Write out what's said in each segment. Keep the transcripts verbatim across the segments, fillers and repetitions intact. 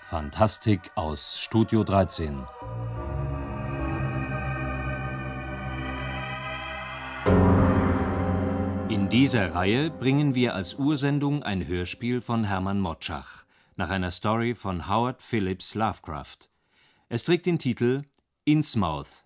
Fantastik aus Studio dreizehn. In dieser Reihe bringen wir als Ursendung ein Hörspiel von Hermann Motschach nach einer Story von Howard Phillips Lovecraft. Es trägt den Titel Innsmouth.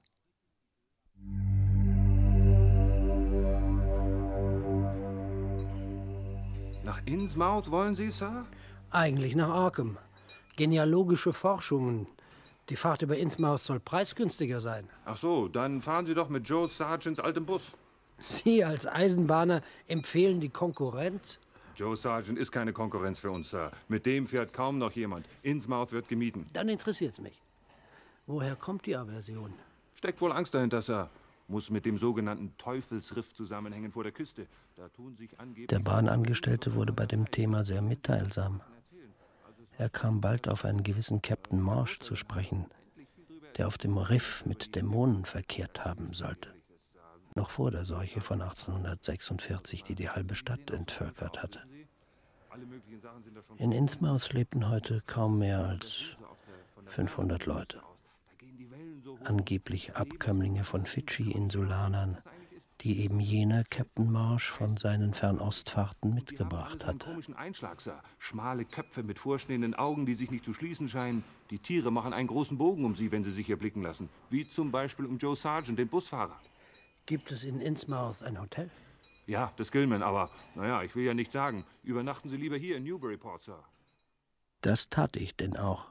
Nach Innsmouth wollen Sie, Sir? Eigentlich nach Arkham. Genealogische Forschungen. Die Fahrt über Innsmouth soll preisgünstiger sein. Ach so, dann fahren Sie doch mit Joe Sargents altem Bus. Sie als Eisenbahner empfehlen die Konkurrenz? Joe Sargent ist keine Konkurrenz für uns, Sir. Mit dem fährt kaum noch jemand. Innsmouth wird gemieden. Dann interessiert's mich. Woher kommt die Aversion? Steckt wohl Angst dahinter, Sir. Muss mit dem sogenannten Teufelsriff zusammenhängen vor der Küste. Da tun sich angeblich... Der Bahnangestellte wurde bei dem Thema sehr mitteilsam. Er kam bald auf einen gewissen Captain Marsh zu sprechen, der auf dem Riff mit Dämonen verkehrt haben sollte. Noch vor der Seuche von achtzehnhundertsechsundvierzig, die die halbe Stadt entvölkert hatte. In Innsmouth lebten heute kaum mehr als fünfhundert Leute. Angeblich Abkömmlinge von Fidschi-Insulanern, die eben jener Captain Marsh von seinen Fernostfahrten mitgebracht hatte. Komischen Einschlag, Sir. Schmale Köpfe mit vorstehenden Augen, die sich nicht zu schließen scheinen. Die Tiere machen einen großen Bogen um sie, wenn sie sich erblicken lassen. Wie zum Beispiel um Joe Sargent, den Busfahrer. Gibt es in Innsmouth ein Hotel? Ja, das Gilman, aber naja, ich will ja nicht sagen. Übernachten Sie lieber hier in Newburyport, Sir. Das tat ich denn auch.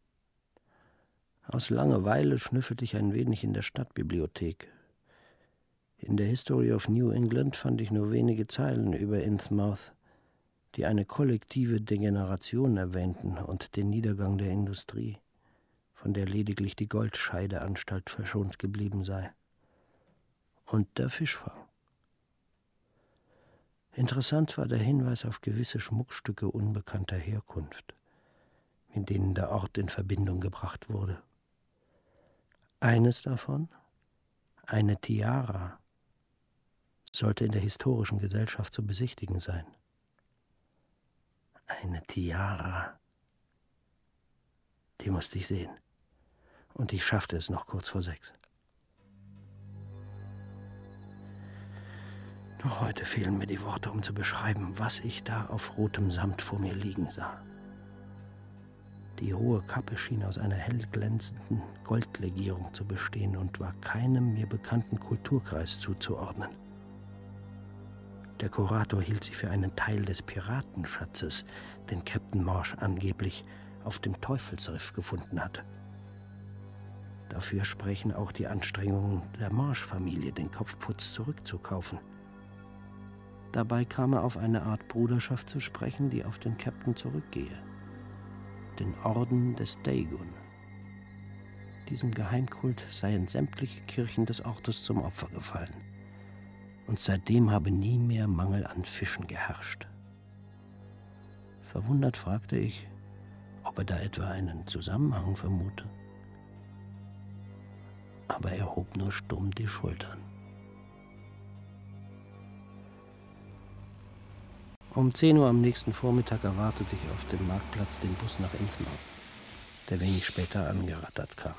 Aus Langeweile schnüffelte ich ein wenig in der Stadtbibliothek. In der History of New England fand ich nur wenige Zeilen über Innsmouth, die eine kollektive Degeneration erwähnten und den Niedergang der Industrie, von der lediglich die Goldscheideanstalt verschont geblieben sei. Und der Fischfang. Interessant war der Hinweis auf gewisse Schmuckstücke unbekannter Herkunft, mit denen der Ort in Verbindung gebracht wurde. Eines davon, eine Tiara, sollte in der historischen Gesellschaft zu besichtigen sein. Eine Tiara. Die musste ich sehen. Und ich schaffte es noch kurz vor sechs. Noch heute fehlen mir die Worte, um zu beschreiben, was ich da auf rotem Samt vor mir liegen sah. Die hohe Kappe schien aus einer hell glänzenden Goldlegierung zu bestehen und war keinem mir bekannten Kulturkreis zuzuordnen. Der Kurator hielt sie für einen Teil des Piratenschatzes, den Captain Marsh angeblich auf dem Teufelsriff gefunden hatte. Dafür sprechen auch die Anstrengungen der Marsh-Familie, den Kopfputz zurückzukaufen. Dabei kam er auf eine Art Bruderschaft zu sprechen, die auf den Captain zurückgehe. Den Orden des Dagon. Diesem Geheimkult seien sämtliche Kirchen des Ortes zum Opfer gefallen. Und seitdem habe nie mehr Mangel an Fischen geherrscht. Verwundert fragte ich, ob er da etwa einen Zusammenhang vermute. Aber er hob nur stumm die Schultern. Um zehn Uhr am nächsten Vormittag erwartete ich auf dem Marktplatz den Bus nach Innsmouth, der wenig später angerattert kam.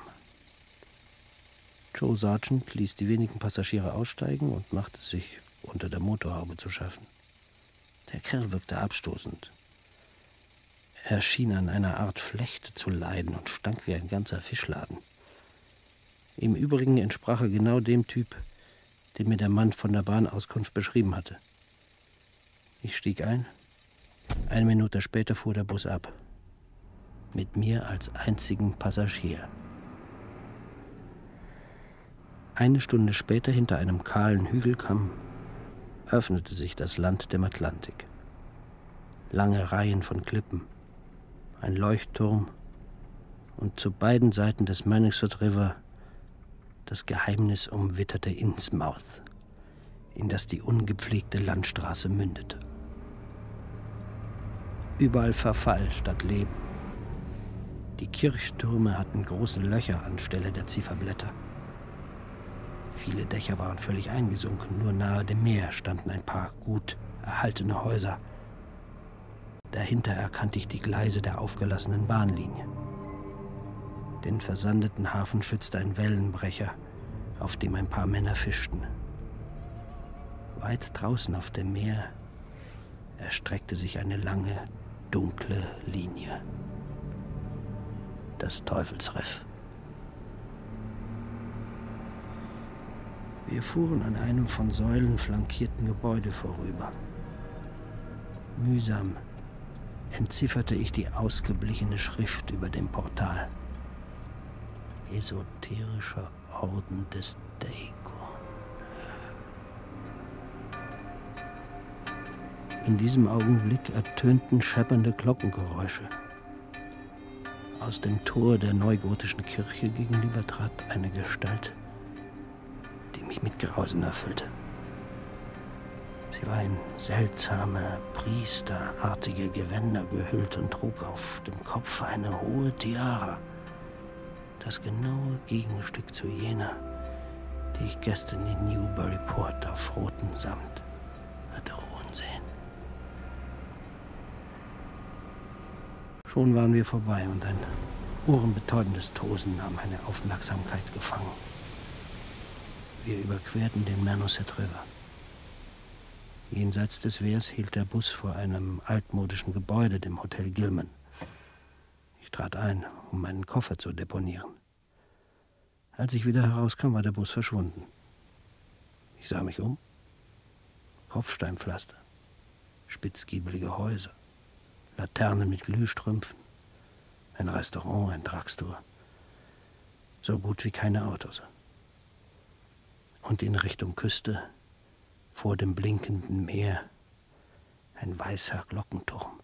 Joe Sargent ließ die wenigen Passagiere aussteigen und machte sich unter der Motorhaube zu schaffen. Der Kerl wirkte abstoßend. Er schien an einer Art Flechte zu leiden und stank wie ein ganzer Fischladen. Im Übrigen entsprach er genau dem Typ, den mir der Mann von der Bahnauskunft beschrieben hatte. Ich stieg ein. Eine Minute später fuhr der Bus ab. Mit mir als einzigen Passagier. Eine Stunde später, hinter einem kahlen Hügelkamm, öffnete sich das Land dem Atlantik. Lange Reihen von Klippen, ein Leuchtturm und zu beiden Seiten des Mannixsod River das geheimnisumwitterte Innsmouth, in das die ungepflegte Landstraße mündete. Überall Verfall statt Leben. Die Kirchtürme hatten große Löcher anstelle der Zifferblätter. Viele Dächer waren völlig eingesunken, nur nahe dem Meer standen ein paar gut erhaltene Häuser. Dahinter erkannte ich die Gleise der aufgelassenen Bahnlinie. Den versandeten Hafen schützte ein Wellenbrecher, auf dem ein paar Männer fischten. Weit draußen auf dem Meer erstreckte sich eine lange, dunkle Linie. Das Teufelsriff. Wir fuhren an einem von Säulen flankierten Gebäude vorüber. Mühsam entzifferte ich die ausgeblichene Schrift über dem Portal. Esoterischer Orden des Dagon. In diesem Augenblick ertönten scheppernde Glockengeräusche. Aus dem Tor der neugotischen Kirche gegenüber trat eine Gestalt, die mich mit Grausen erfüllte. Sie war in seltsame, priesterartige Gewänder gehüllt und trug auf dem Kopf eine hohe Tiara. Das genaue Gegenstück zu jener, die ich gestern in Newburyport auf rotem Samt hatte ruhen sehen. Schon waren wir vorbei und ein ohrenbetäubendes Tosen nahm meine Aufmerksamkeit gefangen. Wir überquerten den Mernosset River. Jenseits des Wehrs hielt der Bus vor einem altmodischen Gebäude, dem Hotel Gilman. Ich trat ein, um meinen Koffer zu deponieren. Als ich wieder herauskam, war der Bus verschwunden. Ich sah mich um. Kopfsteinpflaster, spitzgiebelige Häuser, Laternen mit Glühstrümpfen, ein Restaurant, ein Drugstore. So gut wie keine Autos. Und in Richtung Küste, vor dem blinkenden Meer, ein weißer Glockenturm.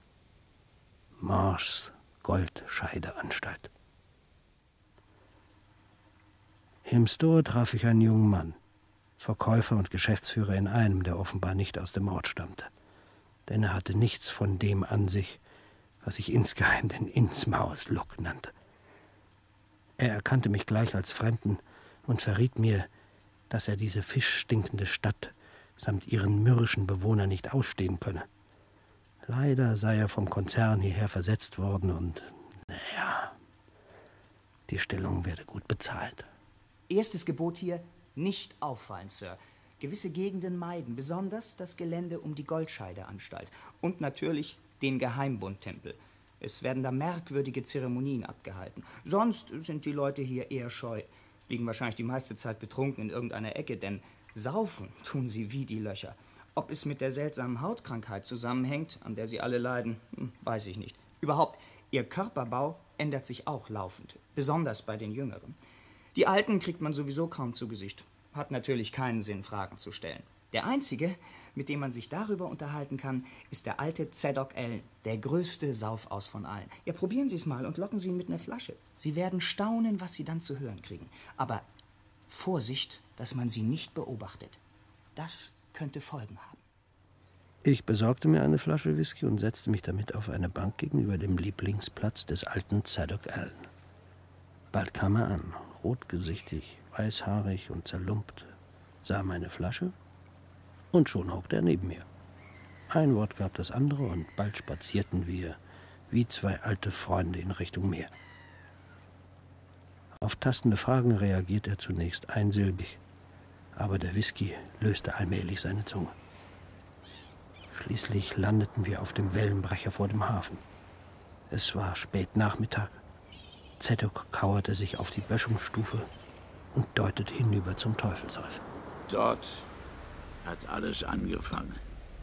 Marshs Goldscheideanstalt. Im Store traf ich einen jungen Mann, Verkäufer und Geschäftsführer in einem, der offenbar nicht aus dem Ort stammte. Denn er hatte nichts von dem an sich, was ich insgeheim den Innsmouth-Look nannte. Er erkannte mich gleich als Fremden und verriet mir, dass er diese fischstinkende Stadt samt ihren mürrischen Bewohnern nicht ausstehen könne. Leider sei er vom Konzern hierher versetzt worden und, naja, die Stellung werde gut bezahlt. Erstes Gebot hier, nicht auffallen, Sir. Gewisse Gegenden meiden, besonders das Gelände um die Goldscheideanstalt und natürlich den Geheimbundtempel. Es werden da merkwürdige Zeremonien abgehalten. Sonst sind die Leute hier eher scheu, liegen wahrscheinlich die meiste Zeit betrunken in irgendeiner Ecke, denn saufen tun sie wie die Löcher. Ob es mit der seltsamen Hautkrankheit zusammenhängt, an der sie alle leiden, weiß ich nicht. Überhaupt, ihr Körperbau ändert sich auch laufend, besonders bei den Jüngeren. Die Alten kriegt man sowieso kaum zu Gesicht. Hat natürlich keinen Sinn, Fragen zu stellen. Der einzige, mit dem man sich darüber unterhalten kann, ist der alte Zadok Allen, der größte Saufaus von allen. Ja, probieren Sie es mal und locken Sie ihn mit einer Flasche. Sie werden staunen, was Sie dann zu hören kriegen. Aber Vorsicht, dass man Sie nicht beobachtet. Das könnte Folgen haben. Ich besorgte mir eine Flasche Whisky und setzte mich damit auf eine Bank gegenüber dem Lieblingsplatz des alten Zadok Allen. Bald kam er an, rotgesichtig, weißhaarig und zerlumpt, sah meine Flasche und schon hockte er neben mir. Ein Wort gab das andere und bald spazierten wir wie zwei alte Freunde in Richtung Meer. Auf tastende Fragen reagierte er zunächst einsilbig, aber der Whisky löste allmählich seine Zunge. Schließlich landeten wir auf dem Wellenbrecher vor dem Hafen. Es war spät Nachmittag. Zadok kauerte sich auf die Böschungsstufe und deutete hinüber zum Teufelsriff. Dort hat alles angefangen.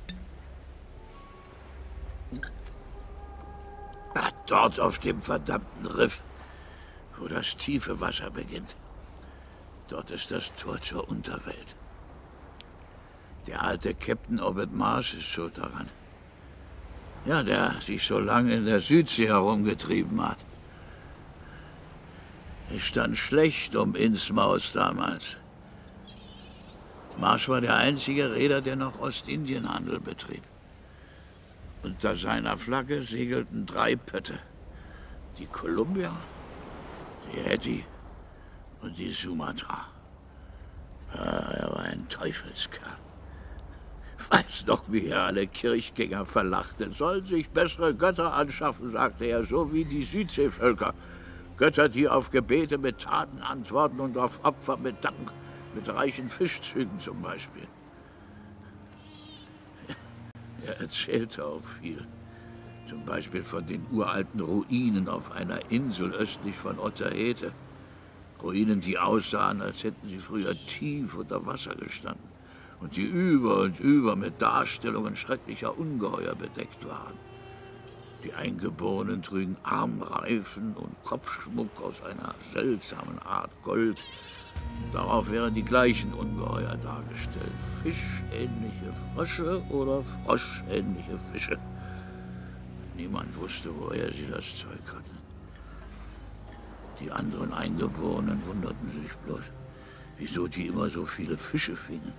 Ach, dort auf dem verdammten Riff, wo das tiefe Wasser beginnt. Dort ist das Tor zur Unterwelt. Der alte Captain Obed Marsh ist schuld daran. Ja, der sich so lange in der Südsee herumgetrieben hat. Es stand schlecht um Innsmouth damals. Marsh war der einzige Reeder, der noch Ostindienhandel betrieb. Unter seiner Flagge segelten drei Pötte. Die Columbia, die Hetty und die Sumatra. Ja, er war ein Teufelskerl. Weiß noch, wie er alle Kirchgänger verlachte. Sollen sich bessere Götter anschaffen, sagte er, so wie die Südseevölker. Götter, die auf Gebete mit Taten antworten und auf Opfer mit Dank, mit reichen Fischzügen zum Beispiel. Er erzählte auch viel. Zum Beispiel von den uralten Ruinen auf einer Insel östlich von Otaheite. Ruinen, die aussahen, als hätten sie früher tief unter Wasser gestanden und die über und über mit Darstellungen schrecklicher Ungeheuer bedeckt waren. Die Eingeborenen trügen Armreifen und Kopfschmuck aus einer seltsamen Art Gold. Darauf wären die gleichen Ungeheuer dargestellt. Fischähnliche Frösche oder froschähnliche Fische. Niemand wusste, woher sie das Zeug hatten. Die anderen Eingeborenen wunderten sich bloß, wieso die immer so viele Fische fingen.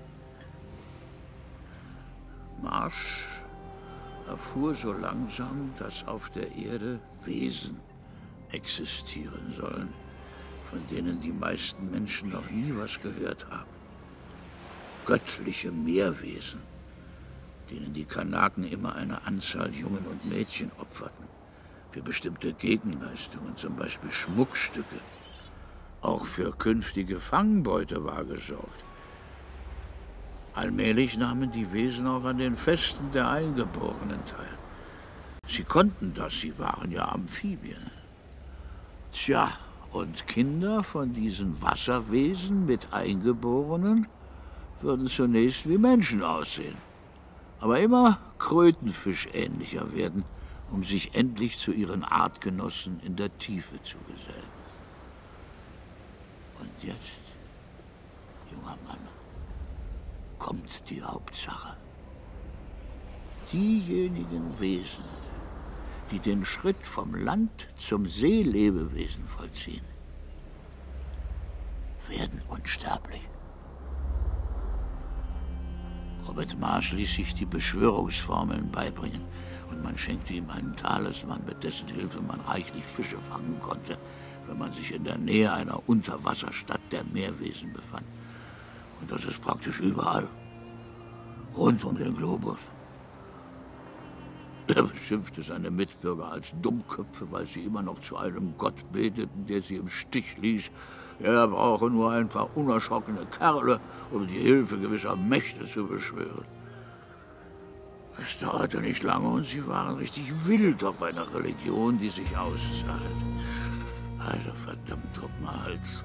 Marsh erfuhr so langsam, dass auf der Erde Wesen existieren sollen, von denen die meisten Menschen noch nie was gehört haben. Göttliche Meerwesen, denen die Kanaken immer eine Anzahl Jungen und Mädchen opferten, für bestimmte Gegenleistungen, zum Beispiel Schmuckstücke. Auch für künftige Fangbeute war gesorgt. Allmählich nahmen die Wesen auch an den Festen der Eingeborenen teil. Sie konnten das, sie waren ja Amphibien. Tja, und Kinder von diesen Wasserwesen mit Eingeborenen würden zunächst wie Menschen aussehen, aber immer krötenfischähnlicher werden, um sich endlich zu ihren Artgenossen in der Tiefe zu gesellen. Und jetzt, junger Mann, kommt die Hauptsache. Diejenigen Wesen, die den Schritt vom Land zum Seelebewesen vollziehen, werden unsterblich. Robert Marsh ließ sich die Beschwörungsformeln beibringen und man schenkte ihm einen Talisman, mit dessen Hilfe man reichlich Fische fangen konnte, wenn man sich in der Nähe einer Unterwasserstadt der Meerwesen befand. Und das ist praktisch überall, rund um den Globus. Er beschimpfte seine Mitbürger als Dummköpfe, weil sie immer noch zu einem Gott beteten, der sie im Stich ließ. Er brauche nur ein paar unerschrockene Kerle, um die Hilfe gewisser Mächte zu beschwören. Es dauerte nicht lange und sie waren richtig wild auf einer Religion, die sich auszahlt. Also verdammt nochmal Hals.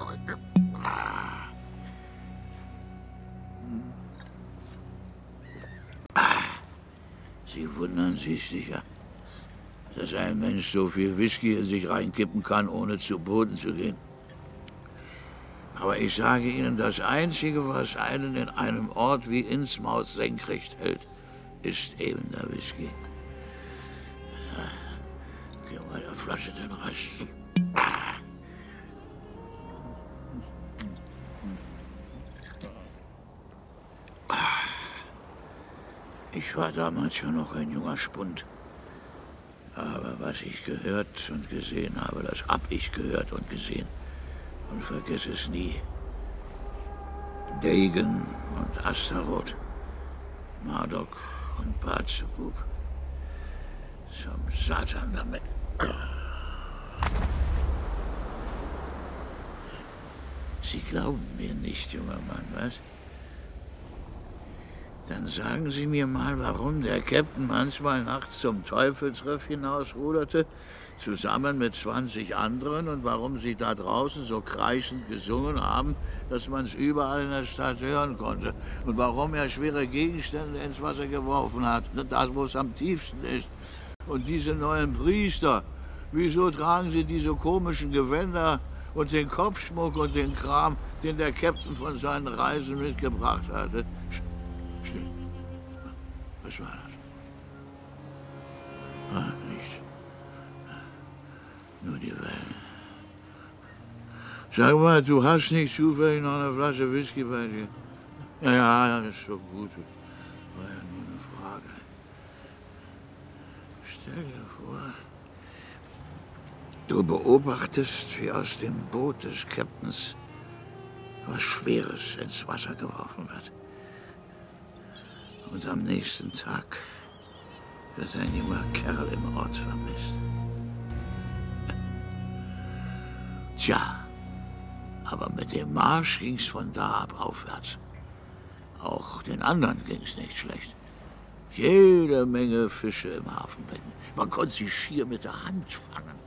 Sie wundern sich sicher, dass ein Mensch so viel Whisky in sich reinkippen kann, ohne zu Boden zu gehen. Aber ich sage Ihnen, das Einzige, was einen in einem Ort wie Innsmouth senkrecht hält, ist eben der Whisky. Ja, gib mal der Flasche den Rest. Ich war damals ja noch ein junger Spund. Aber was ich gehört und gesehen habe, das hab ich gehört und gesehen. Und vergiss es nie. Dagon und Astaroth, Marduk und Beelzebub. Zum Satan damit. Sie glauben mir nicht, junger Mann, was? Dann sagen Sie mir mal, warum der Captain manchmal nachts zum Teufelsriff hinausruderte, zusammen mit zwanzig anderen, und warum Sie da draußen so kreischend gesungen haben, dass man es überall in der Stadt hören konnte. Und warum er schwere Gegenstände ins Wasser geworfen hat, das, wo es am tiefsten ist. Und diese neuen Priester, wieso tragen sie diese komischen Gewänder und den Kopfschmuck und den Kram, den der Captain von seinen Reisen mitgebracht hatte? Still. Was war das? Ah, nichts. Nur die Wellen. Sag mal, du hast nicht zufällig noch eine Flasche Whisky bei dir? Ja, ja, ja, das ist so gut. War ja nur eine Frage. Stell dir vor, du beobachtest, wie aus dem Boot des Captains was Schweres ins Wasser geworfen wird. Und am nächsten Tag wird ein junger Kerl im Ort vermisst. Tja, aber mit dem Marsch ging's von da ab aufwärts. Auch den anderen ging's nicht schlecht. Jede Menge Fische im Hafenbecken. Man konnte sie schier mit der Hand fangen.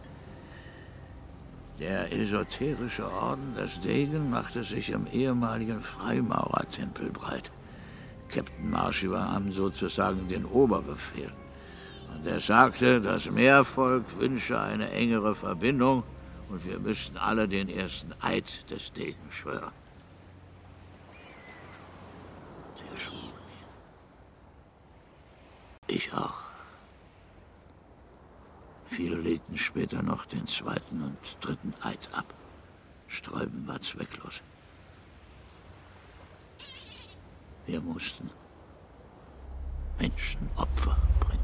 Der esoterische Orden des Degen machte sich im ehemaligen Freimaurertempel breit. Captain Marsh übernahm sozusagen den Oberbefehl. Und er sagte, das Meervolk wünsche eine engere Verbindung und wir müssten alle den ersten Eid des Degen schwören. Wir schwuren ihn. Ich auch. Viele legten später noch den zweiten und dritten Eid ab. Sträuben war zwecklos. Wir mussten Menschenopfer bringen.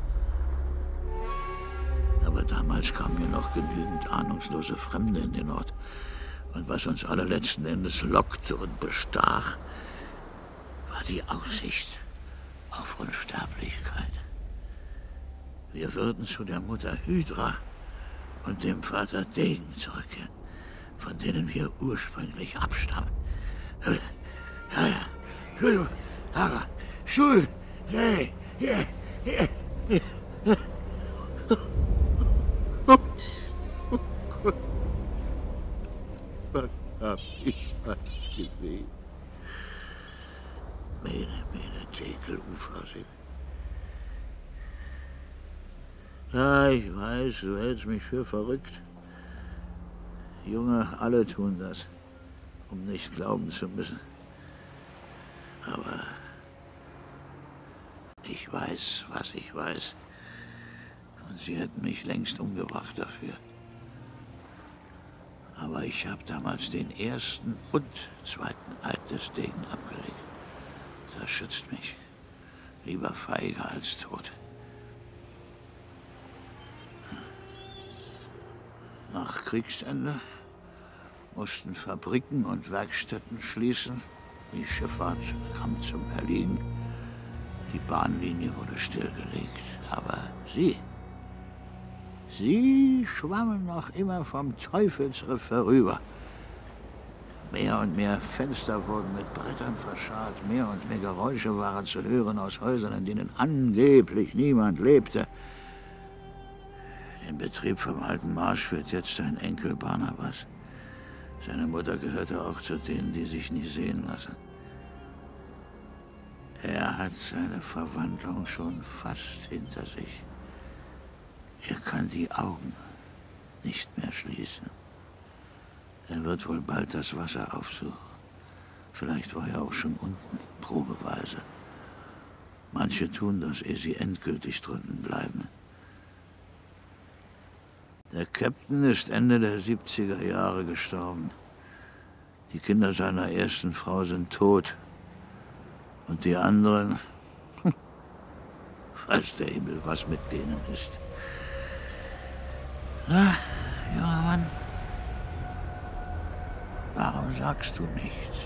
Aber damals kamen ja noch genügend ahnungslose Fremde in den Ort. Und was uns alle letzten Endes lockte und bestach, war die Aussicht auf Unsterblichkeit. Wir würden zu der Mutter Hydra und dem Vater Degen zurückkehren, von denen wir ursprünglich abstammen. Ja, ja. Schul, Harald, Schul, hey, hey, hey. Was hab ich was gesehen? Mene, mene, Tekel, Ufersee. Ja, ich weiß, du hältst mich für verrückt. Junge, alle tun das, um nicht glauben zu müssen. Aber ich weiß, was ich weiß. Und sie hätten mich längst umgebracht dafür. Aber ich habe damals den ersten und zweiten Eid des Degen abgelegt. Das schützt mich. Lieber feige als tot. Nach Kriegsende mussten Fabriken und Werkstätten schließen. Die Schifffahrt kam zum Erliegen. Die Bahnlinie wurde stillgelegt. Aber sie, sie schwammen noch immer vom Teufelsriff herüber. Mehr und mehr Fenster wurden mit Brettern verscharrt. Mehr und mehr Geräusche waren zu hören aus Häusern, in denen angeblich niemand lebte. Den Betrieb vom alten Marsch führt jetzt sein Enkel Barnabas. Seine Mutter gehörte auch zu denen, die sich nie sehen lassen. Er hat seine Verwandlung schon fast hinter sich. Er kann die Augen nicht mehr schließen. Er wird wohl bald das Wasser aufsuchen. Vielleicht war er auch schon unten, probeweise. Manche tun das, ehe sie endgültig drunten bleiben. Der Captain ist Ende der siebziger Jahre gestorben. Die Kinder seiner ersten Frau sind tot. Und die anderen, weiß der Himmel, was mit denen ist. Na, junger Mann, warum sagst du nichts?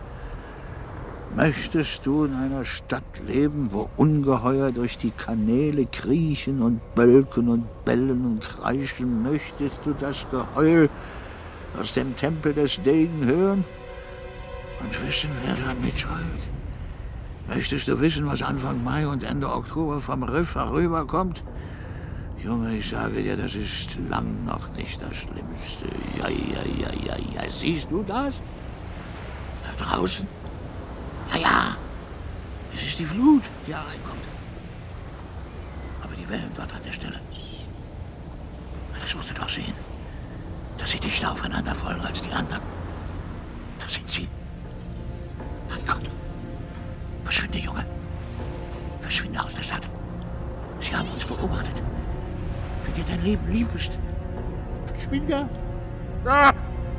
Möchtest du in einer Stadt leben, wo Ungeheuer durch die Kanäle kriechen und bölken und bellen und kreischen? Möchtest du das Geheul aus dem Tempel des Degen hören und wissen, wer da mitschreibt? Möchtest du wissen, was Anfang Mai und Ende Oktober vom Riff herüberkommt? Junge, ich sage dir, das ist lang noch nicht das Schlimmste. Ja, ja, ja, ja, ja. Siehst du das? Da draußen? Ja, ja. Es ist die Flut, die hereinkommt. Aber die Wellen dort an der Stelle. Das musst du doch sehen. Dass sie dichter aufeinander folgen als die anderen. Das sind sie. Mein Gott. Verschwinde, Junge. Verschwinde aus der Stadt. Sie haben uns beobachtet. Wie dir dein Leben lieb ist. Verschwinde. Ah!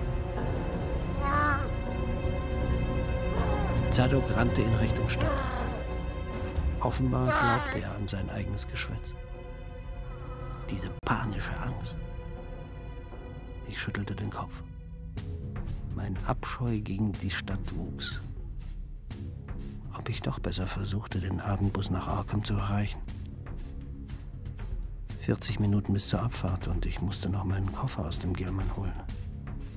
Zadok rannte in Richtung Stadt. Offenbar glaubte er an sein eigenes Geschwätz. Diese panische Angst. Ich schüttelte den Kopf. Mein Abscheu gegen die Stadt wuchs. Ob ich doch besser versuchte, den Abendbus nach Arkham zu erreichen. vierzig Minuten bis zur Abfahrt und ich musste noch meinen Koffer aus dem Gilman holen.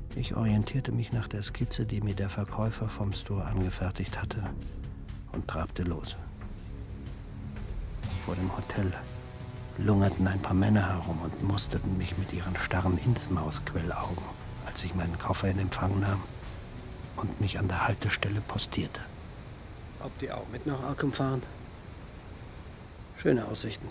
Ich orientierte mich nach der Skizze, die mir der Verkäufer vom Store angefertigt hatte, und trabte los. Vor dem Hotel lungerten ein paar Männer herum und musterten mich mit ihren starren Innsmaus-Quellaugen, als ich meinen Koffer in Empfang nahm und mich an der Haltestelle postierte. Ob die auch mit nach Arkham fahren? Schöne Aussichten.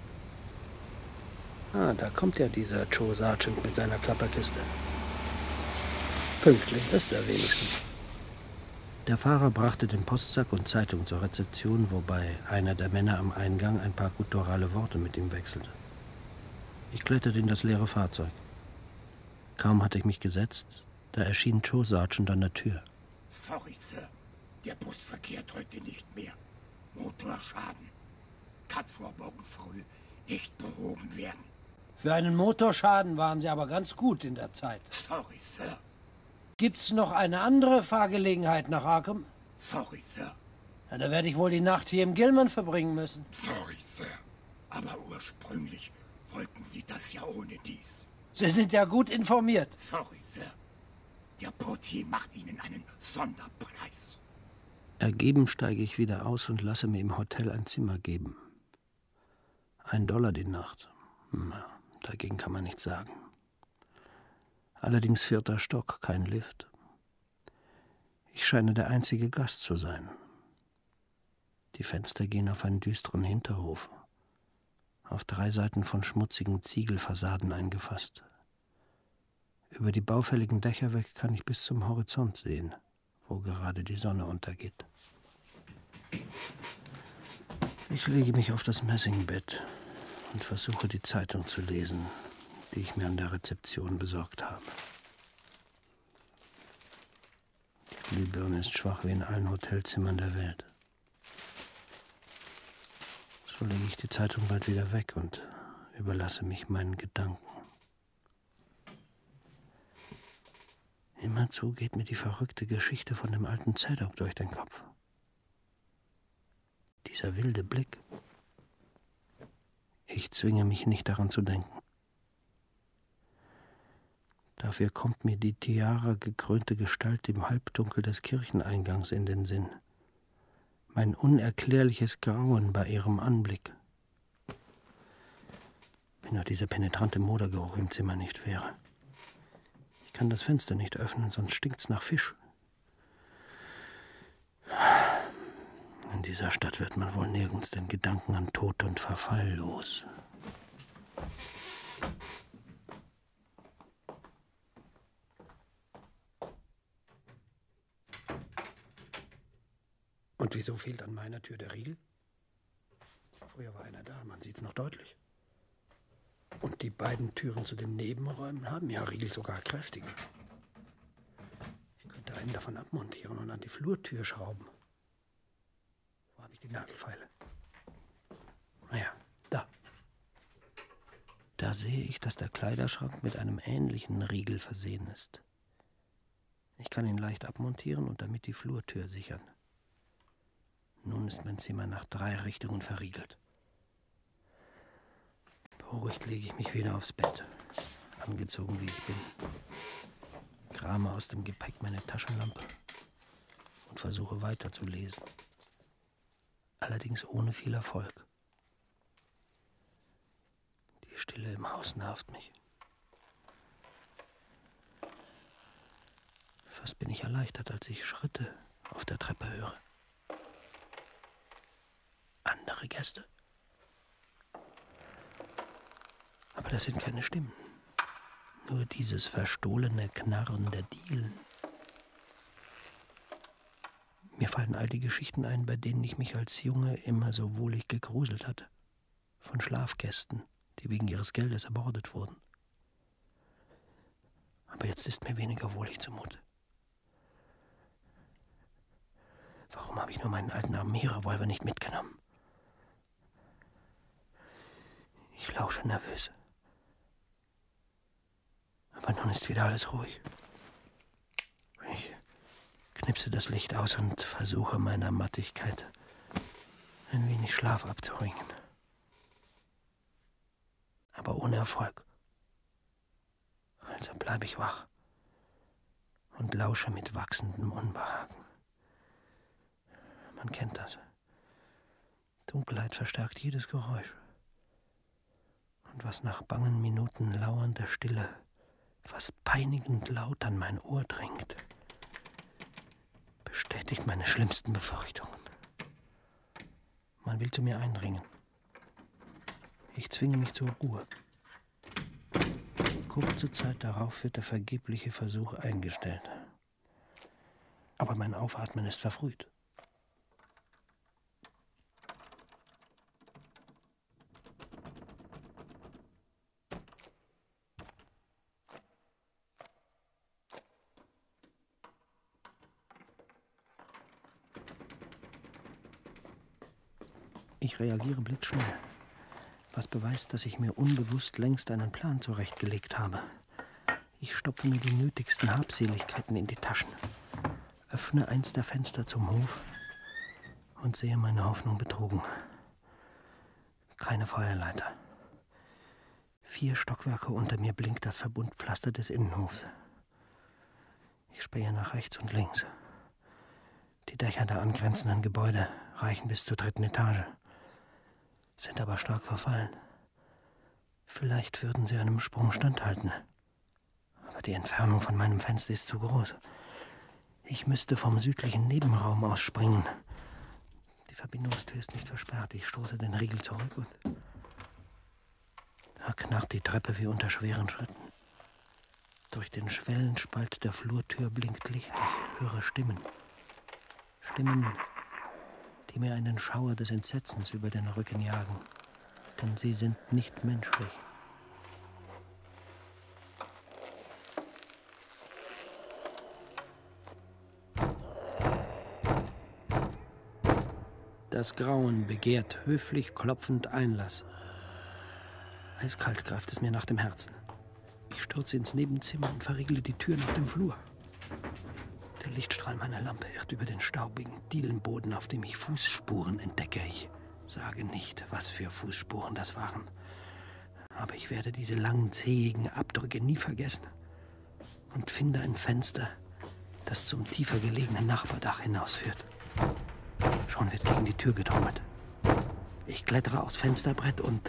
Ah, da kommt ja dieser Joe Sargent mit seiner Klapperkiste. Pünktlich ist er wenigstens. Der Fahrer brachte den Postsack und Zeitung zur Rezeption, wobei einer der Männer am Eingang ein paar gutturale Worte mit ihm wechselte. Ich kletterte in das leere Fahrzeug. Kaum hatte ich mich gesetzt, da erschien Joe Sargent an der Tür. Sorry, Sir. Der Bus verkehrt heute nicht mehr. Motorschaden. Kann vor morgen früh nicht behoben werden. Für einen Motorschaden waren Sie aber ganz gut in der Zeit. Sorry, Sir. Gibt's noch eine andere Fahrgelegenheit nach Arkham? Sorry, Sir. Ja, da werde ich wohl die Nacht hier im Gilman verbringen müssen. Sorry, Sir. Aber ursprünglich wollten Sie das ja ohne dies. Sie sind ja gut informiert. Sorry, Sir. Der Portier macht Ihnen einen Sonderpreis. Ergeben steige ich wieder aus und lasse mir im Hotel ein Zimmer geben. Ein Dollar die Nacht. Na, dagegen kann man nichts sagen. Allerdings vierter Stock, kein Lift. Ich scheine der einzige Gast zu sein. Die Fenster gehen auf einen düsteren Hinterhof, auf drei Seiten von schmutzigen Ziegelfassaden eingefasst. Über die baufälligen Dächer weg kann ich bis zum Horizont sehen, wo gerade die Sonne untergeht. Ich lege mich auf das Messingbett und versuche, die Zeitung zu lesen, die ich mir an der Rezeption besorgt habe. Die Glühbirne ist schwach wie in allen Hotelzimmern der Welt. So lege ich die Zeitung bald wieder weg und überlasse mich meinen Gedanken. Immerzu geht mir die verrückte Geschichte von dem alten Zadok durch den Kopf. Dieser wilde Blick. Ich zwinge mich nicht daran zu denken. Dafür kommt mir die Tiara gekrönte Gestalt im Halbdunkel des Kircheneingangs in den Sinn. Mein unerklärliches Grauen bei ihrem Anblick. Wenn nur dieser penetrante Modergeruch im Zimmer nicht wäre. Ich kann das Fenster nicht öffnen, sonst stinkt's nach Fisch. In dieser Stadt wird man wohl nirgends den Gedanken an Tod und Verfall los. Und wieso fehlt an meiner Tür der Riegel? Früher war einer da, man sieht's noch deutlich. Und die beiden Türen zu den Nebenräumen haben ja Riegel, sogar kräftige. Ich könnte einen davon abmontieren und an die Flurtür schrauben. Wo habe ich die Nagelfeile? Naja, da. Da sehe ich, dass der Kleiderschrank mit einem ähnlichen Riegel versehen ist. Ich kann ihn leicht abmontieren und damit die Flurtür sichern. Nun ist mein Zimmer nach drei Richtungen verriegelt. Beruhigt lege ich mich wieder aufs Bett, angezogen wie ich bin. Krame aus dem Gepäck meine Taschenlampe und versuche weiterzulesen. Allerdings ohne viel Erfolg. Die Stille im Haus nervt mich. Fast bin ich erleichtert, als ich Schritte auf der Treppe höre. Andere Gäste. Aber das sind keine Stimmen. Nur dieses verstohlene Knarren der Dielen. Mir fallen all die Geschichten ein, bei denen ich mich als Junge immer so wohlig gegruselt hatte. Von Schlafgästen, die wegen ihres Geldes ermordet wurden. Aber jetzt ist mir weniger wohlig zumute. Warum habe ich nur meinen alten Armeerevolver nicht mitgenommen? Ich lausche nervös. Aber nun ist wieder alles ruhig. Ich knipse das Licht aus und versuche meiner Mattigkeit ein wenig Schlaf abzuringen. Aber ohne Erfolg. Also bleibe ich wach und lausche mit wachsendem Unbehagen. Man kennt das. Dunkelheit verstärkt jedes Geräusch. Und was nach bangen Minuten lauernder Stille fast peinigend laut an mein Ohr dringt, bestätigt meine schlimmsten Befürchtungen. Man will zu mir eindringen. Ich zwinge mich zur Ruhe. Kurze Zeit darauf wird der vergebliche Versuch eingestellt. Aber mein Aufatmen ist verfrüht. Ich reagiere blitzschnell, was beweist, dass ich mir unbewusst längst einen Plan zurechtgelegt habe. Ich stopfe mir die nötigsten Habseligkeiten in die Taschen, öffne eins der Fenster zum Hof und sehe meine Hoffnung betrogen. Keine Feuerleiter. Vier Stockwerke unter mir blinkt das Verbundpflaster des Innenhofs. Ich spähe nach rechts und links. Die Dächer der angrenzenden Gebäude reichen bis zur dritten Etage, sind aber stark verfallen. Vielleicht würden sie einem Sprung standhalten. Aber die Entfernung von meinem Fenster ist zu groß. Ich müsste vom südlichen Nebenraum aus springen. Die Verbindungstür ist nicht versperrt. Ich stoße den Riegel zurück und da knarrt die Treppe wie unter schweren Schritten. Durch den Schwellenspalt der Flurtür blinkt Licht. Ich höre Stimmen. Stimmen, die mir einen Schauer des Entsetzens über den Rücken jagen. Denn sie sind nicht menschlich. Das Grauen begehrt höflich klopfend Einlass. Eiskalt greift es mir nach dem Herzen. Ich stürze ins Nebenzimmer und verriegle die Tür nach dem Flur. Der Lichtstrahl meiner Lampe irrt über den staubigen Dielenboden, auf dem ich Fußspuren entdecke. Ich sage nicht, was für Fußspuren das waren. Aber ich werde diese langen, zähigen Abdrücke nie vergessen. Und finde ein Fenster, das zum tiefer gelegenen Nachbardach hinausführt. Schon wird gegen die Tür getrommelt. Ich klettere aufs Fensterbrett und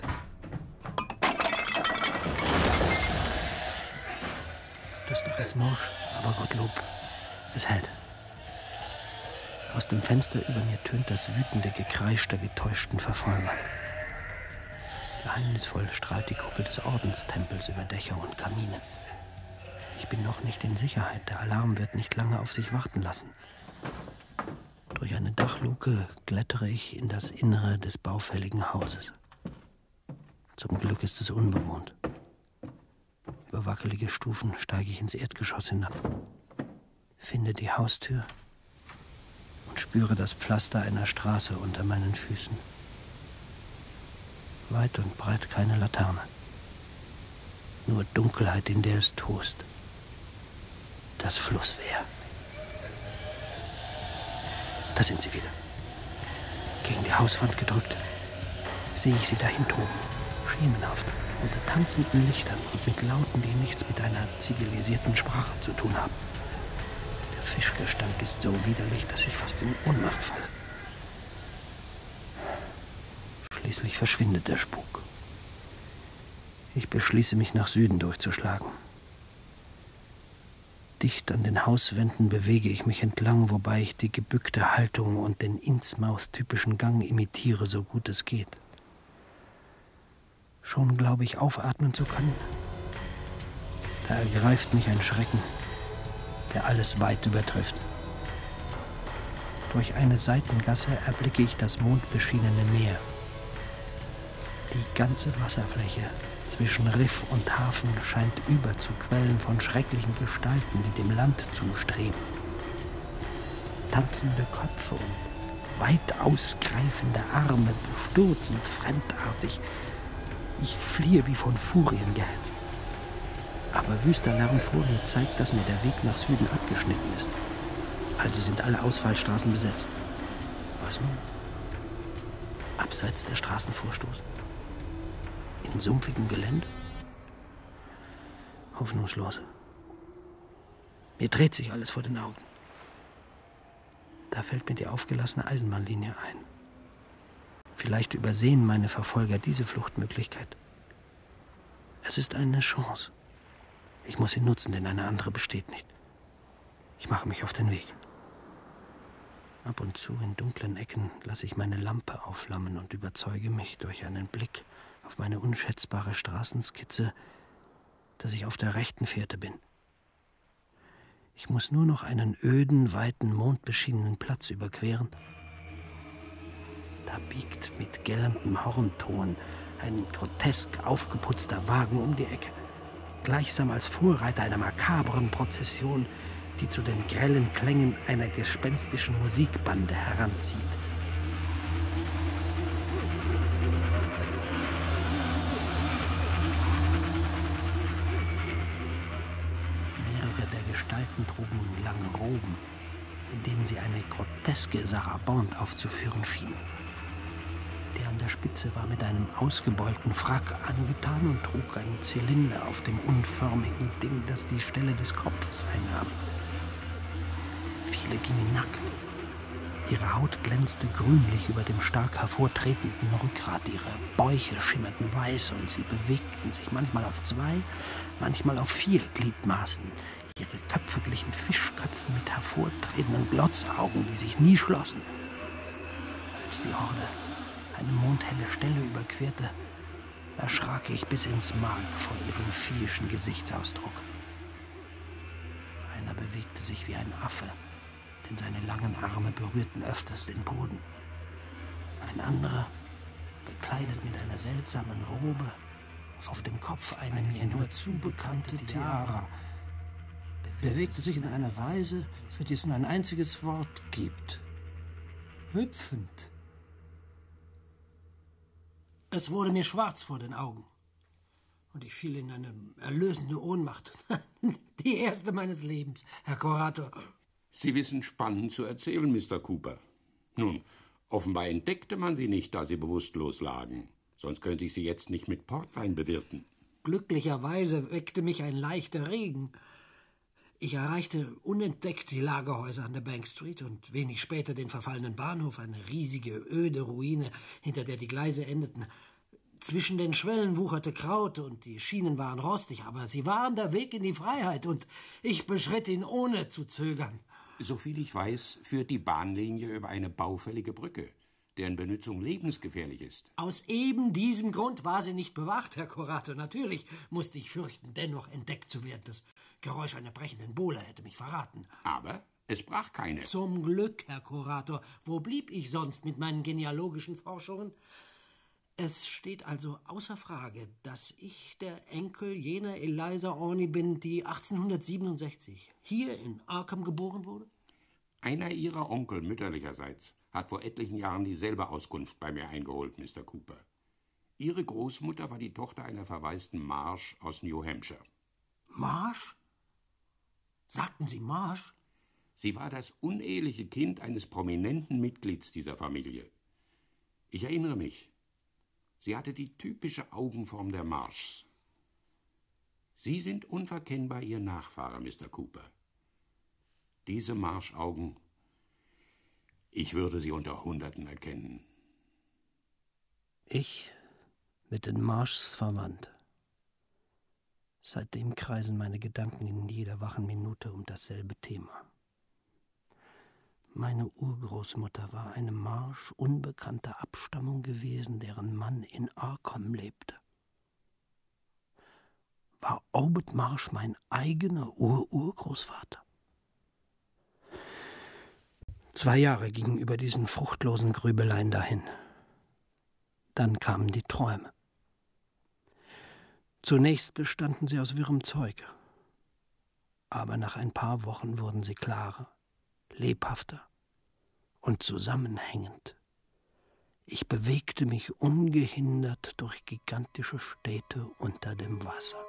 das Dach ist morsch, aber Gottlob, es hält. Aus dem Fenster über mir tönt das wütende Gekreisch der getäuschten Verfolger. Geheimnisvoll strahlt die Kuppel des Ordenstempels über Dächer und Kamine. Ich bin noch nicht in Sicherheit. Der Alarm wird nicht lange auf sich warten lassen. Durch eine Dachluke klettere ich in das Innere des baufälligen Hauses. Zum Glück ist es unbewohnt. Über wackelige Stufen steige ich ins Erdgeschoss hinab, finde die Haustür und spüre das Pflaster einer Straße unter meinen Füßen. Weit und breit keine Laterne, nur Dunkelheit, in der es tost. Das Flusswehr. Da sind sie wieder. Gegen die Hauswand gedrückt, sehe ich sie dahin toben, schemenhaft, unter tanzenden Lichtern und mit Lauten, die nichts mit einer zivilisierten Sprache zu tun haben. Der Fischgestank ist so widerlich, dass ich fast in Ohnmacht falle. Schließlich verschwindet der Spuk. Ich beschließe, mich nach Süden durchzuschlagen. Dicht an den Hauswänden bewege ich mich entlang, wobei ich die gebückte Haltung und den Innsmouth-typischen Gang imitiere, so gut es geht. Schon glaube ich, aufatmen zu können. Da ergreift mich ein Schrecken, der alles weit übertrifft. Durch eine Seitengasse erblicke ich das mondbeschienene Meer. Die ganze Wasserfläche zwischen Riff und Hafen scheint überzuquellen von schrecklichen Gestalten, die dem Land zustreben. Tanzende Köpfe und weit ausgreifende Arme, bestürzend fremdartig. Ich fliehe wie von Furien gehetzt. Aber wüster Lärm vor mir zeigt, dass mir der Weg nach Süden abgeschnitten ist. Also sind alle Ausfallstraßen besetzt. Was nun? Abseits der Straßenvorstoß? In sumpfigem Gelände? Hoffnungslos. Mir dreht sich alles vor den Augen. Da fällt mir die aufgelassene Eisenbahnlinie ein. Vielleicht übersehen meine Verfolger diese Fluchtmöglichkeit. Es ist eine Chance. Ich muss sie nutzen, denn eine andere besteht nicht. Ich mache mich auf den Weg. Ab und zu in dunklen Ecken lasse ich meine Lampe aufflammen und überzeuge mich durch einen Blick auf meine unschätzbare Straßenskizze, dass ich auf der rechten Fährte bin. Ich muss nur noch einen öden, weiten, mondbeschienenen Platz überqueren. Da biegt mit gellendem Hornton ein grotesk aufgeputzter Wagen um die Ecke, gleichsam als Vorreiter einer makabren Prozession, die zu den grellen Klängen einer gespenstischen Musikbande heranzieht. Mehrere der Gestalten trugen lange Roben, in denen sie eine groteske Sarabande aufzuführen schienen. Der an der Spitze war mit einem ausgebeulten Frack angetan und trug einen Zylinder auf dem unförmigen Ding, das die Stelle des Kopfes einnahm. Viele gingen nackt. Ihre Haut glänzte grünlich über dem stark hervortretenden Rückgrat. Ihre Bäuche schimmerten weiß und sie bewegten sich manchmal auf zwei, manchmal auf vier Gliedmaßen. Ihre Köpfe glichen Fischköpfen mit hervortretenden Glotzaugen, die sich nie schlossen. Als die Horde eine mondhelle Stelle überquerte, erschrak ich bis ins Mark vor ihrem viehischen Gesichtsausdruck. Einer bewegte sich wie ein Affe, denn seine langen Arme berührten öfters den Boden. Ein anderer, bekleidet mit einer seltsamen Robe, auf dem Kopf eine mir nur zu bekannte Tiara, bewegte sich in einer Weise, für die es nur ein einziges Wort gibt: hüpfend. Es wurde mir schwarz vor den Augen und ich fiel in eine erlösende Ohnmacht. Die erste meines Lebens, Herr Kurator. Sie wissen spannend zu erzählen, Mister Cooper. Nun, offenbar entdeckte man Sie nicht, da Sie bewusstlos lagen. Sonst könnte ich Sie jetzt nicht mit Portwein bewirten. Glücklicherweise weckte mich ein leichter Regen. Ich erreichte unentdeckt die Lagerhäuser an der Bank Street und wenig später den verfallenen Bahnhof, eine riesige, öde Ruine, hinter der die Gleise endeten. Zwischen den Schwellen wucherte Kraut und die Schienen waren rostig, aber sie waren der Weg in die Freiheit und ich beschritt ihn ohne zu zögern. Soviel ich weiß, führt die Bahnlinie über eine baufällige Brücke, deren Benutzung lebensgefährlich ist. Aus eben diesem Grund war sie nicht bewacht, Herr Kurator. Natürlich musste ich fürchten, dennoch entdeckt zu werden. Das Geräusch einer brechenden Bohle hätte mich verraten. Aber es brach keine. Zum Glück, Herr Kurator. Wo blieb ich sonst mit meinen genealogischen Forschungen? Es steht also außer Frage, dass ich der Enkel jener Eliza Orny bin, die achtzehnhundertsiebenundsechzig hier in Arkham geboren wurde? Einer Ihrer Onkel mütterlicherseits hat vor etlichen Jahren dieselbe Auskunft bei mir eingeholt, Mister Cooper. Ihre Großmutter war die Tochter einer verwaisten Marsh aus New Hampshire. Marsh? Sagten Sie Marsh? Sie war das uneheliche Kind eines prominenten Mitglieds dieser Familie. Ich erinnere mich. Sie hatte die typische Augenform der Marshs. Sie sind unverkennbar Ihr Nachfahre, Mister Cooper. Diese Marsh-Augen, ich würde sie unter Hunderten erkennen. Ich mit den Marshs verwandt. Seitdem kreisen meine Gedanken in jeder wachen Minute um dasselbe Thema. Meine Urgroßmutter war eine Marsh unbekannter Abstammung gewesen, deren Mann in Arkham lebte. War Obed Marsh mein eigener Ur-Urgroßvater? Zwei Jahre gingen über diesen fruchtlosen Grübeleien dahin. Dann kamen die Träume. Zunächst bestanden sie aus wirrem Zeug. Aber nach ein paar Wochen wurden sie klarer, lebhafter und zusammenhängend. Ich bewegte mich ungehindert durch gigantische Städte unter dem Wasser.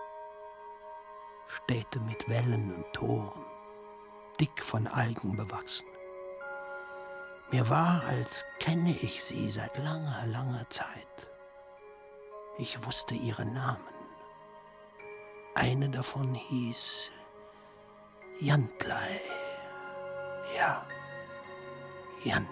Städte mit Wällen und Toren, dick von Algen bewachsen. Mir war, als kenne ich sie seit langer, langer Zeit. Ich wusste ihre Namen. Eine davon hieß Jantlei. Ja, Jantlei.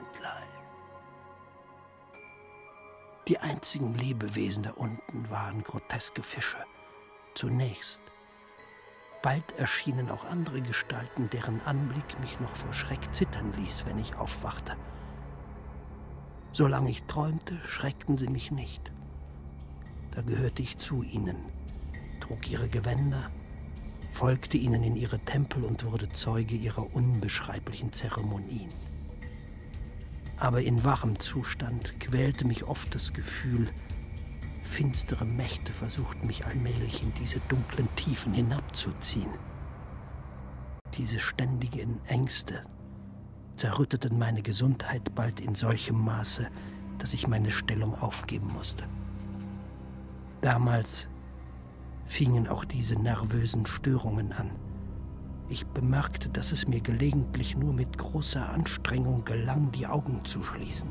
Die einzigen Lebewesen da unten waren groteske Fische. Zunächst. Bald erschienen auch andere Gestalten, deren Anblick mich noch vor Schreck zittern ließ, wenn ich aufwachte. Solange ich träumte, schreckten sie mich nicht. Da gehörte ich zu ihnen, trug ihre Gewänder, folgte ihnen in ihre Tempel und wurde Zeuge ihrer unbeschreiblichen Zeremonien. Aber in wachem Zustand quälte mich oft das Gefühl, finstere Mächte versuchten mich allmählich in diese dunklen Tiefen hinabzuziehen. Diese ständigen Ängste zerrütteten meine Gesundheit bald in solchem Maße, dass ich meine Stellung aufgeben musste. Damals fingen auch diese nervösen Störungen an. Ich bemerkte, dass es mir gelegentlich nur mit großer Anstrengung gelang, die Augen zu schließen.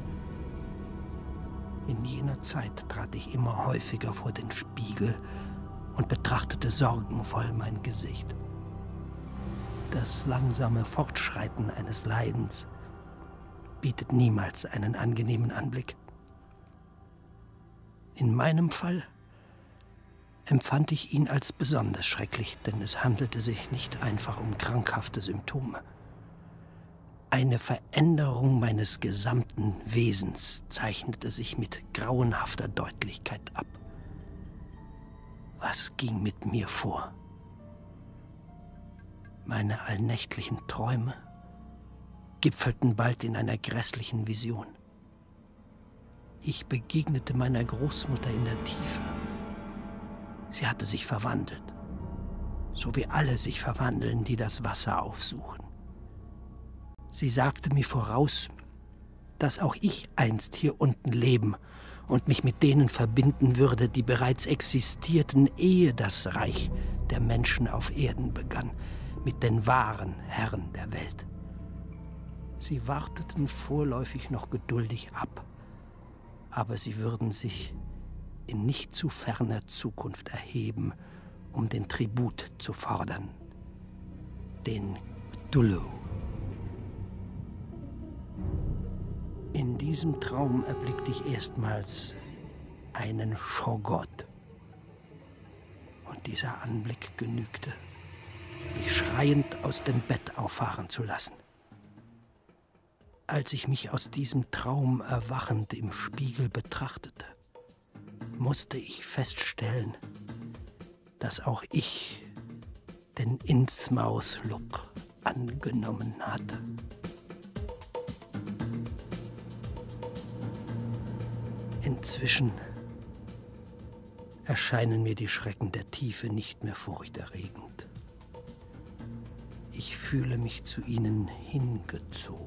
In jener Zeit trat ich immer häufiger vor den Spiegel und betrachtete sorgenvoll mein Gesicht. Das langsame Fortschreiten eines Leidens bietet niemals einen angenehmen Anblick. In meinem Fall empfand ich ihn als besonders schrecklich, denn es handelte sich nicht einfach um krankhafte Symptome. Eine Veränderung meines gesamten Wesens zeichnete sich mit grauenhafter Deutlichkeit ab. Was ging mit mir vor? Meine allnächtlichen Träume gipfelten bald in einer grässlichen Vision. Ich begegnete meiner Großmutter in der Tiefe. Sie hatte sich verwandelt, so wie alle sich verwandeln, die das Wasser aufsuchen. Sie sagte mir voraus, dass auch ich einst hier unten leben und mich mit denen verbinden würde, die bereits existierten, ehe das Reich der Menschen auf Erden begann, mit den wahren Herren der Welt. Sie warteten vorläufig noch geduldig ab, aber sie würden sich in nicht zu ferner Zukunft erheben, um den Tribut zu fordern, den Cthulhu. In diesem Traum erblickte ich erstmals einen Shoggoth. Und dieser Anblick genügte, mich schreiend aus dem Bett auffahren zu lassen. Als ich mich aus diesem Traum erwachend im Spiegel betrachtete, musste ich feststellen, dass auch ich den Innsmouth-Look angenommen hatte. Inzwischen erscheinen mir die Schrecken der Tiefe nicht mehr furchterregend. Ich fühle mich zu ihnen hingezogen.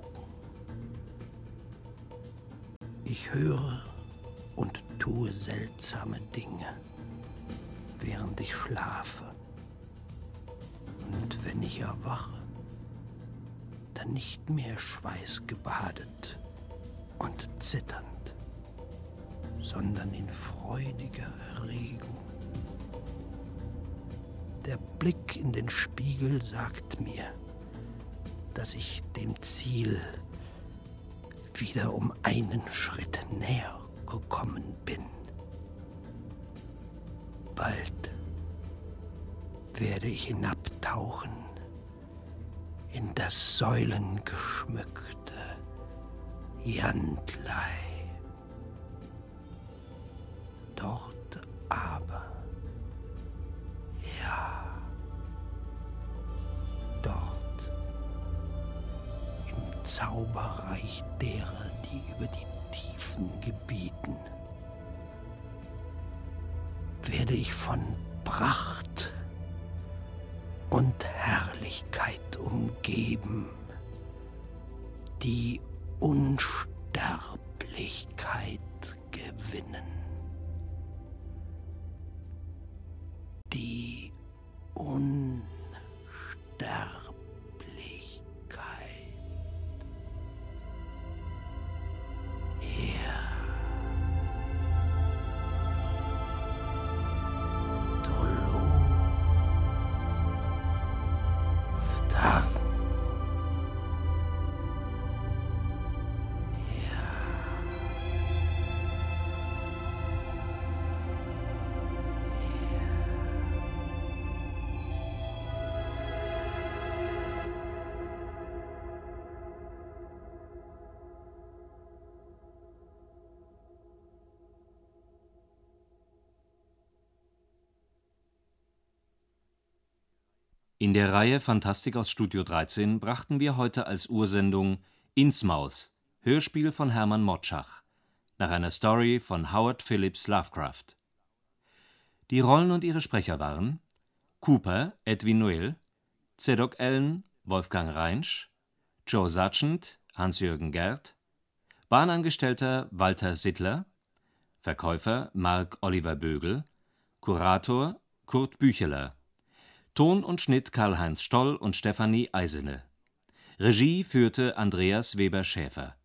Ich höre und tue seltsame Dinge, während ich schlafe. Und wenn ich erwache, dann nicht mehr schweißgebadet und zitternd, sondern in freudiger Erregung. Der Blick in den Spiegel sagt mir, dass ich dem Ziel wieder um einen Schritt näher gekommen bin. Bald werde ich hinabtauchen in das säulengeschmückte Jantlei. Dort aber, ja, dort im Zauberreich derer, die über die Tiefen gebieten, werde ich von Pracht und Herrlichkeit umgeben, die Unsterblichkeit gewinnen. Die Unsterblichkeit. Ja. Dolo. Ftar. In der Reihe Phantastik aus Studio dreizehn brachten wir heute als Ursendung Innsmouth, Hörspiel von Hermann Motschach, nach einer Story von Howard Phillips Lovecraft. Die Rollen und ihre Sprecher waren Cooper Edwin Noel, Zedok Allen Wolfgang Reinsch, Joe Sargent Hans-Jürgen Gerd, Bahnangestellter Walter Sittler, Verkäufer Mark Oliver Bögel, Kurator Kurt Bücheler, Ton und Schnitt Karl-Heinz Stoll und Stefanie Eisene. Regie führte Andreas Weber-Schäfer.